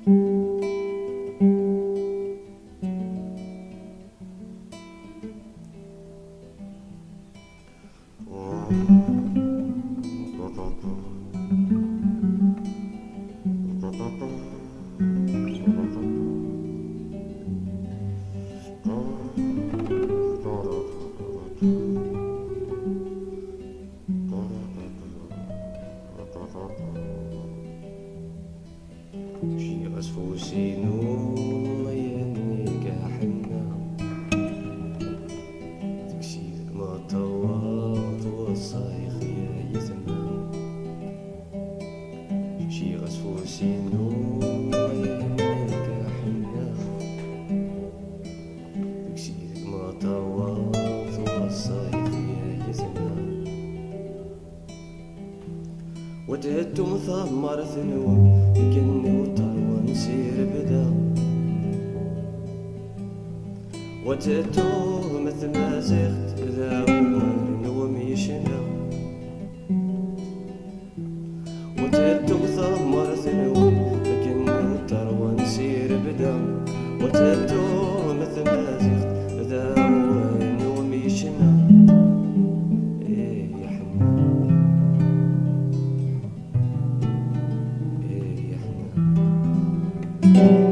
شي غصفو سينو مياني كاع حنا داكشي ما طوات والصايخ يا يتما شي غصفو سينو مياني كاع حنا داكشي ما طوات والصايخ يا يتما وتهدو ثمر ثنون كني وطروة نسير بدا وتهدو مثل ما زغت ذا ونوم يشنا وتهدو ثمر ثنون كني وطروة نسير بدا وتهدو مثل ما زغت ذا ونوم يشنا يا حنا